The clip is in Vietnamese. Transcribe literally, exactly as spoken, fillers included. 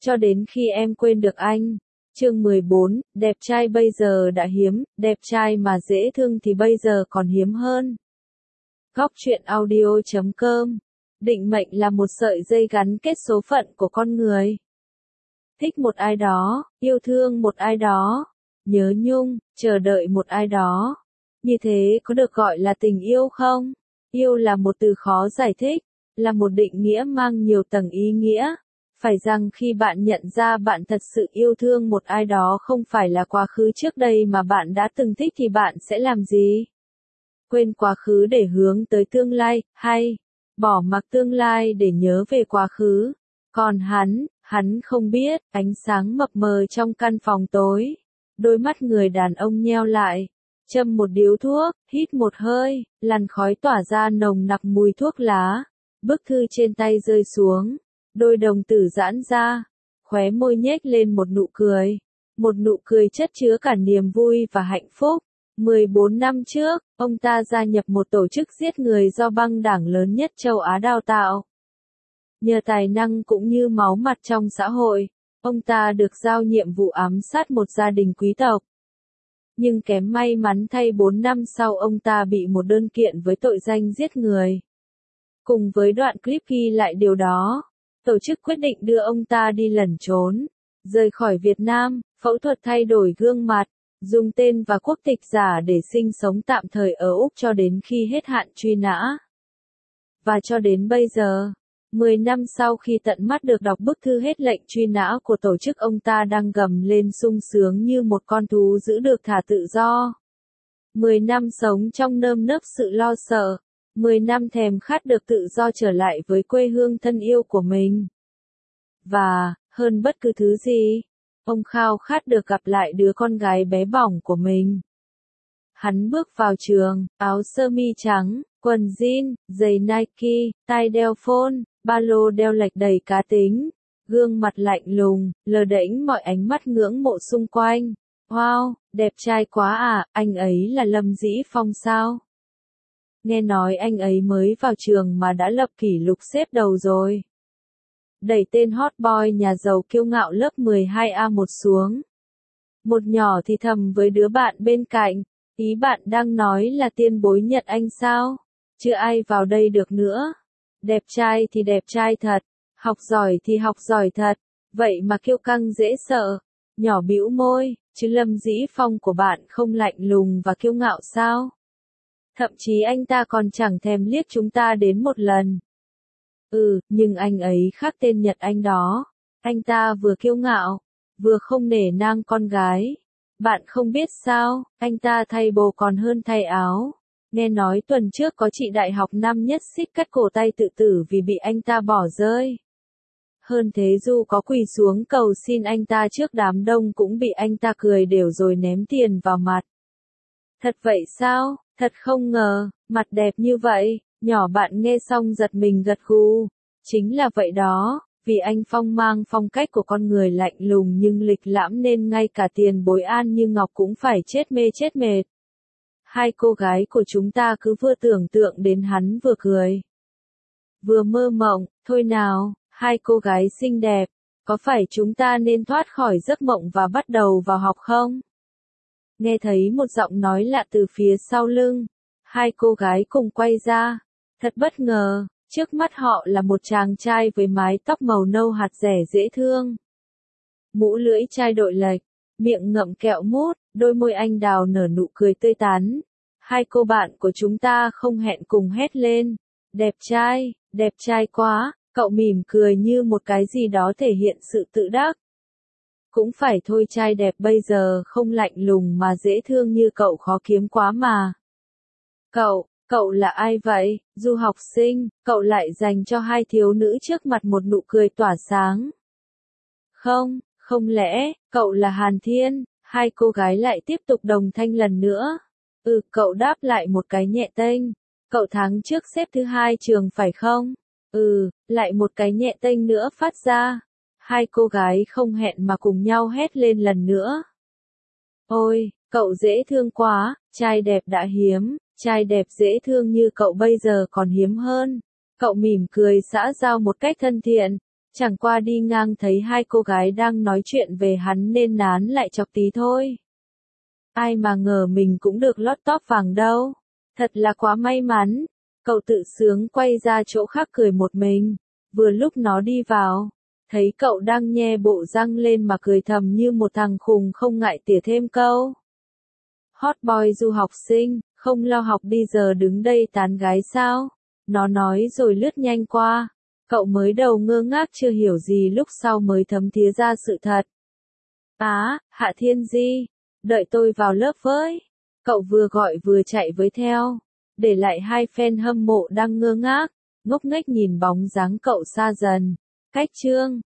cho đến khi em quên được anh. Chương mười bốn, đẹp trai bây giờ đã hiếm, đẹp trai mà dễ thương thì bây giờ còn hiếm hơn. Góc truyện audio chấm com. Định mệnh là một sợi dây gắn kết số phận của con người. Thích một ai đó, yêu thương một ai đó, nhớ nhung, chờ đợi một ai đó. Như thế có được gọi là tình yêu không? Yêu là một từ khó giải thích, là một định nghĩa mang nhiều tầng ý nghĩa. Phải rằng khi bạn nhận ra bạn thật sự yêu thương một ai đó không phải là quá khứ trước đây mà bạn đã từng thích thì bạn sẽ làm gì? Quên quá khứ để hướng tới tương lai, hay bỏ mặc tương lai để nhớ về quá khứ? Còn hắn, hắn không biết, ánh sáng mập mờ trong căn phòng tối. Đôi mắt người đàn ông nheo lại, châm một điếu thuốc, hít một hơi, làn khói tỏa ra nồng nặc mùi thuốc lá. Bức thư trên tay rơi xuống, đôi đồng tử giãn ra, khóe môi nhếch lên một nụ cười, một nụ cười chất chứa cả niềm vui và hạnh phúc. mười bốn năm trước, ông ta gia nhập một tổ chức giết người do băng đảng lớn nhất châu Á đào tạo. Nhờ tài năng cũng như máu mặt trong xã hội, ông ta được giao nhiệm vụ ám sát một gia đình quý tộc. Nhưng kém may mắn thay bốn năm sau ông ta bị một đơn kiện với tội danh giết người. Cùng với đoạn clip ghi lại điều đó, tổ chức quyết định đưa ông ta đi lẩn trốn, rời khỏi Việt Nam, phẫu thuật thay đổi gương mặt, dùng tên và quốc tịch giả để sinh sống tạm thời ở Úc cho đến khi hết hạn truy nã. Và cho đến bây giờ, mười năm sau khi tận mắt được đọc bức thư hết lệnh truy nã của tổ chức, ông ta đang gầm lên sung sướng như một con thú giữ được thả tự do. mười năm sống trong nơm nớp sự lo sợ, mười năm thèm khát được tự do trở lại với quê hương thân yêu của mình. Và, hơn bất cứ thứ gì, ông khao khát được gặp lại đứa con gái bé bỏng của mình. Hắn bước vào trường, áo sơ mi trắng, quần jean, giày Nike, tai đeo phone, ba lô đeo lệch đầy cá tính, gương mặt lạnh lùng, lờ đễnh mọi ánh mắt ngưỡng mộ xung quanh. Wow, đẹp trai quá à, anh ấy là Lâm Dĩ Phong sao? Nghe nói anh ấy mới vào trường mà đã lập kỷ lục xếp đầu rồi. Đẩy tên hot boy nhà giàu kiêu ngạo lớp mười hai A một xuống. Một nhỏ thì thầm với đứa bạn bên cạnh, ý bạn đang nói là tiền bối Nhật Anh sao? Chưa ai vào đây được nữa. Đẹp trai thì đẹp trai thật, học giỏi thì học giỏi thật, vậy mà kiêu căng dễ sợ. Nhỏ bĩu môi, chứ Lâm Dĩ Phong của bạn không lạnh lùng và kiêu ngạo sao? Thậm chí anh ta còn chẳng thèm liếc chúng ta đến một lần. Ừ, nhưng anh ấy khác tên Nhật Anh đó. Anh ta vừa kiêu ngạo, vừa không nể nang con gái. Bạn không biết sao, anh ta thay bồ còn hơn thay áo. Nghe nói tuần trước có chị đại học năm nhất xích cắt cổ tay tự tử vì bị anh ta bỏ rơi. Hơn thế dù có quỳ xuống cầu xin anh ta trước đám đông cũng bị anh ta cười đều rồi ném tiền vào mặt. Thật vậy sao? Thật không ngờ, mặt đẹp như vậy. Nhỏ bạn nghe xong giật mình gật gù. Chính là vậy đó, vì anh Phong mang phong cách của con người lạnh lùng nhưng lịch lãm nên ngay cả tiền bối An Như Ngọc cũng phải chết mê chết mệt. Hai cô gái của chúng ta cứ vừa tưởng tượng đến hắn vừa cười, vừa mơ mộng. Thôi nào, hai cô gái xinh đẹp, có phải chúng ta nên thoát khỏi giấc mộng và bắt đầu vào học không? Nghe thấy một giọng nói lạ từ phía sau lưng, hai cô gái cùng quay ra. Thật bất ngờ, trước mắt họ là một chàng trai với mái tóc màu nâu hạt rẻ dễ thương. Mũ lưỡi chai đội lệch, miệng ngậm kẹo mút, đôi môi anh đào nở nụ cười tươi tắn. Hai cô bạn của chúng ta không hẹn cùng hét lên. Đẹp trai, đẹp trai quá, cậu mỉm cười như một cái gì đó thể hiện sự tự đắc. Cũng phải thôi, trai đẹp bây giờ không lạnh lùng mà dễ thương như cậu khó kiếm quá mà. Cậu, cậu là ai vậy? Du học sinh, cậu lại dành cho hai thiếu nữ trước mặt một nụ cười tỏa sáng. Không, không lẽ, cậu là Hàn Thiên? Hai cô gái lại tiếp tục đồng thanh lần nữa. Ừ, cậu đáp lại một cái nhẹ tênh. Cậu tháng trước xếp thứ hai trường phải không? Ừ, lại một cái nhẹ tênh nữa phát ra. Hai cô gái không hẹn mà cùng nhau hét lên lần nữa. Ôi, cậu dễ thương quá, trai đẹp đã hiếm, trai đẹp dễ thương như cậu bây giờ còn hiếm hơn. Cậu mỉm cười xã giao một cách thân thiện, Chẳng qua đi ngang thấy hai cô gái đang nói chuyện về hắn nên nán lại chọc tí thôi. Ai mà ngờ mình cũng được lót tóp vàng đâu. Thật là quá may mắn. Cậu tự sướng quay ra chỗ khác cười một mình. Vừa lúc nó đi vào, thấy cậu đang nhe bộ răng lên mà cười thầm như một thằng khùng không ngại tỉa thêm câu. Hot boy du học sinh, không lo học đi giờ đứng đây tán gái sao? Nó nói rồi lướt nhanh qua. Cậu mới đầu ngơ ngác chưa hiểu gì lúc sau mới thấm thía ra sự thật. Á, Hạ Thiên Di, đợi tôi vào lớp với. Cậu vừa gọi vừa chạy với theo, để lại hai fan hâm mộ đang ngơ ngác, ngốc nghếch nhìn bóng dáng cậu xa dần. Cách chương